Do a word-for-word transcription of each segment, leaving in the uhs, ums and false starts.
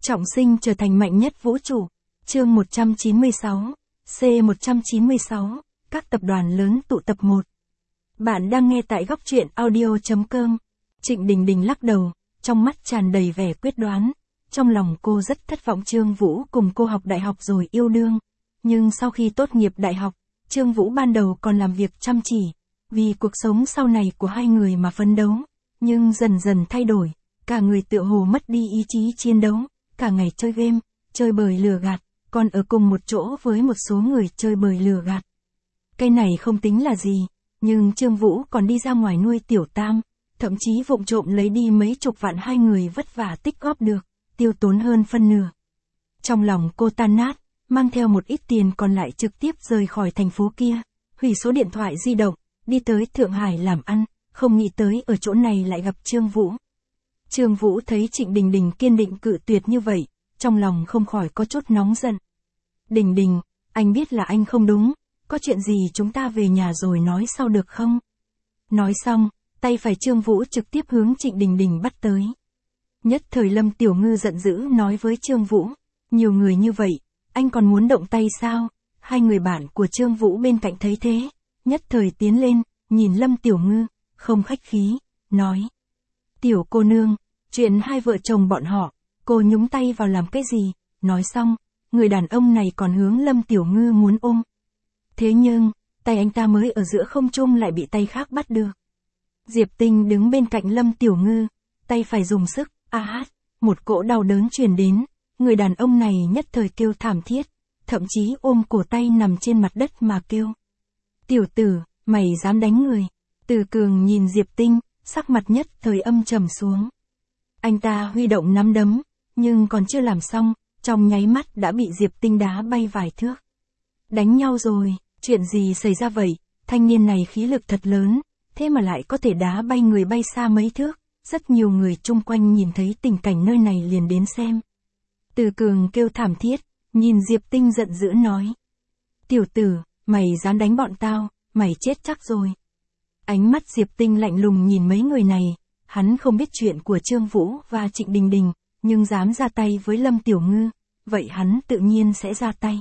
Trọng sinh trở thành mạnh nhất vũ trụ. Chương một trăm chín mươi sáu, C một trăm chín mươi sáu, các tập đoàn lớn tụ tập một. Bạn đang nghe tại góc truyện audio chấm com. Trịnh Đình Đình lắc đầu, trong mắt tràn đầy vẻ quyết đoán. Trong lòng cô rất thất vọng Trương Vũ cùng cô học đại học rồi yêu đương. Nhưng sau khi tốt nghiệp đại học, Trương Vũ ban đầu còn làm việc chăm chỉ, vì cuộc sống sau này của hai người mà phấn đấu. Nhưng dần dần thay đổi, cả người tựa hồ mất đi ý chí chiến đấu, cả ngày chơi game, chơi bời lừa gạt, còn ở cùng một chỗ với một số người chơi bời lừa gạt. Cái này không tính là gì, nhưng Trương Vũ còn đi ra ngoài nuôi tiểu tam, thậm chí vụng trộm lấy đi mấy chục vạn hai người vất vả tích góp được, tiêu tốn hơn phân nửa. Trong lòng cô tan nát, mang theo một ít tiền còn lại trực tiếp rời khỏi thành phố kia, hủy số điện thoại di động, đi tới Thượng Hải làm ăn, không nghĩ tới ở chỗ này lại gặp Trương Vũ. Trương Vũ thấy Trịnh Đình Đình kiên định cự tuyệt như vậy, trong lòng không khỏi có chút nóng giận. Đình Đình, anh biết là anh không đúng, có chuyện gì chúng ta về nhà rồi nói sau được không? Nói xong, tay phải Trương Vũ trực tiếp hướng Trịnh Đình Đình bắt tới. Nhất thời Lâm Tiểu Ngư giận dữ nói với Trương Vũ, nhiều người như vậy, anh còn muốn động tay sao? Hai người bạn của Trương Vũ bên cạnh thấy thế, nhất thời tiến lên, nhìn Lâm Tiểu Ngư, không khách khí, nói. Tiểu cô nương, chuyện hai vợ chồng bọn họ, cô nhúng tay vào làm cái gì? Nói xong, người đàn ông này còn hướng Lâm Tiểu Ngư muốn ôm. Thế nhưng, tay anh ta mới ở giữa không trung lại bị tay khác bắt được. Diệp Tinh đứng bên cạnh Lâm Tiểu Ngư, tay phải dùng sức, a hát, một cỗ đau đớn truyền đến, người đàn ông này nhất thời kêu thảm thiết, thậm chí ôm cổ tay nằm trên mặt đất mà kêu. Tiểu tử, mày dám đánh người. Từ Cường nhìn Diệp Tinh, sắc mặt nhất thời âm trầm xuống. Anh ta huy động nắm đấm, nhưng còn chưa làm xong, trong nháy mắt đã bị Diệp Tinh đá bay vài thước. Đánh nhau rồi, chuyện gì xảy ra vậy? Thanh niên này khí lực thật lớn, thế mà lại có thể đá bay người bay xa mấy thước. Rất nhiều người chung quanh nhìn thấy tình cảnh nơi này liền đến xem. Từ Cường kêu thảm thiết, nhìn Diệp Tinh giận dữ nói. Tiểu tử, mày dám đánh bọn tao, mày chết chắc rồi. Ánh mắt Diệp Tinh lạnh lùng nhìn mấy người này, hắn không biết chuyện của Trương Vũ và Trịnh Đình Đình, nhưng dám ra tay với Lâm Tiểu Ngư, vậy hắn tự nhiên sẽ ra tay.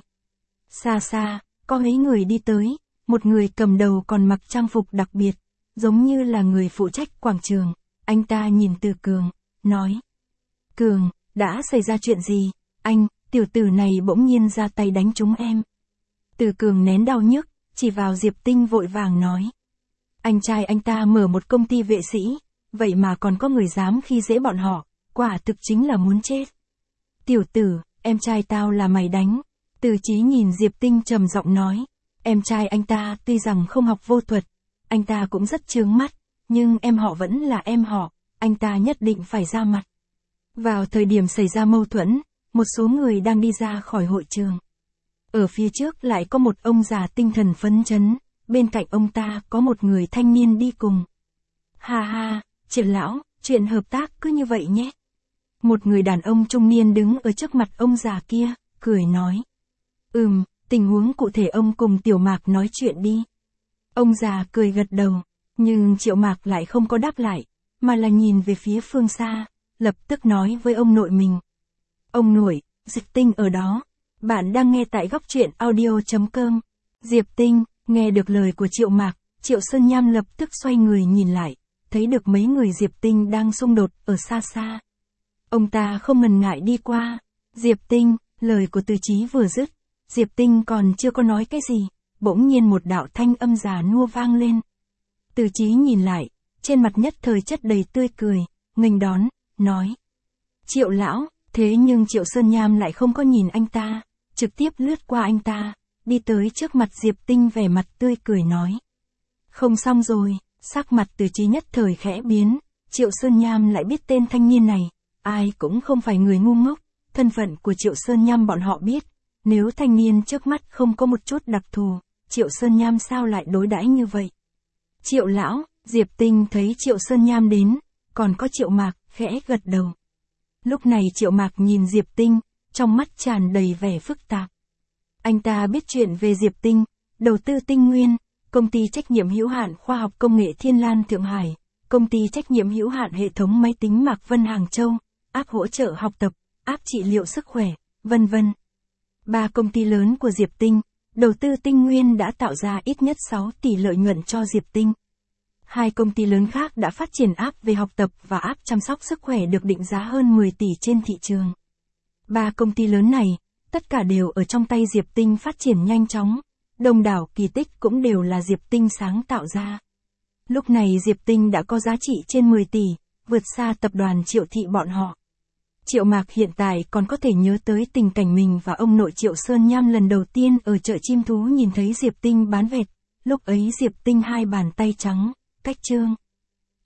Xa xa, có mấy người đi tới, một người cầm đầu còn mặc trang phục đặc biệt, giống như là người phụ trách quảng trường, anh ta nhìn Từ Cường, nói. Cường, đã xảy ra chuyện gì? Anh, tiểu tử này bỗng nhiên ra tay đánh chúng em. Từ Cường nén đau nhức, chỉ vào Diệp Tinh vội vàng nói. Anh trai anh ta mở một công ty vệ sĩ, vậy mà còn có người dám khi dễ bọn họ, quả thực chính là muốn chết. Tiểu tử, em trai tao là mày đánh. Từ Chí nhìn Diệp Tinh trầm giọng nói, em trai anh ta tuy rằng không học vô thuật, anh ta cũng rất chướng mắt, nhưng em họ vẫn là em họ, anh ta nhất định phải ra mặt. Vào thời điểm xảy ra mâu thuẫn, một số người đang đi ra khỏi hội trường. Ở phía trước lại có một ông già tinh thần phấn chấn, bên cạnh ông ta có một người thanh niên đi cùng. Ha ha, Triển lão, chuyện hợp tác cứ như vậy nhé. Một người đàn ông trung niên đứng ở trước mặt ông già kia, cười nói. Ừm, tình huống cụ thể ông cùng Tiểu Mạc nói chuyện đi. Ông già cười gật đầu, nhưng Triệu Mạc lại không có đáp lại, mà là nhìn về phía phương xa, lập tức nói với ông nội mình. Ông nội, Diệp Tinh ở đó. Bạn đang nghe tại góc truyện audio chấm com. Diệp Tinh, nghe được lời của Triệu Mạc, Triệu Sơn Nham lập tức xoay người nhìn lại, thấy được mấy người Diệp Tinh đang xung đột ở xa xa. Ông ta không ngần ngại đi qua. Diệp Tinh, lời của Từ Chí vừa dứt, Diệp Tinh còn chưa có nói cái gì, bỗng nhiên một đạo thanh âm già nua vang lên. Từ Chí nhìn lại, trên mặt nhất thời chất đầy tươi cười, nghênh đón, nói. Triệu lão, thế nhưng Triệu Sơn Nham lại không có nhìn anh ta, trực tiếp lướt qua anh ta, đi tới trước mặt Diệp Tinh vẻ mặt tươi cười nói. Không xong rồi, sắc mặt Từ Chí nhất thời khẽ biến, Triệu Sơn Nham lại biết tên thanh niên này, ai cũng không phải người ngu ngốc, thân phận của Triệu Sơn Nham bọn họ biết, nếu thanh niên trước mắt không có một chút đặc thù, Triệu Sơn Nham sao lại đối đãi như vậy? Triệu lão, Diệp Tinh thấy Triệu Sơn Nham đến, còn có Triệu Mạc, khẽ gật đầu. Lúc này Triệu Mạc nhìn Diệp Tinh, trong mắt tràn đầy vẻ phức tạp. Anh ta biết chuyện về Diệp Tinh, đầu tư Tinh Nguyên, công ty trách nhiệm hữu hạn khoa học công nghệ Thiên Lan Thượng Hải, công ty trách nhiệm hữu hạn hệ thống máy tính Mạc Vân Hàng Châu, app hỗ trợ học tập, app trị liệu sức khỏe, vân vân. Ba công ty lớn của Diệp Tinh, đầu tư tinh nguyên đã tạo ra ít nhất sáu tỷ lợi nhuận cho Diệp Tinh. Hai công ty lớn khác đã phát triển app về học tập và app chăm sóc sức khỏe được định giá hơn mười tỷ trên thị trường. Ba công ty lớn này, tất cả đều ở trong tay Diệp Tinh phát triển nhanh chóng, đông đảo kỳ tích cũng đều là Diệp Tinh sáng tạo ra. Lúc này Diệp Tinh đã có giá trị trên mười tỷ, vượt xa tập đoàn Triệu Thị bọn họ. Triệu Mạc hiện tại còn có thể nhớ tới tình cảnh mình và ông nội Triệu Sơn Nham lần đầu tiên ở chợ chim thú nhìn thấy Diệp Tinh bán vẹt, lúc ấy Diệp Tinh hai bàn tay trắng, cách trương.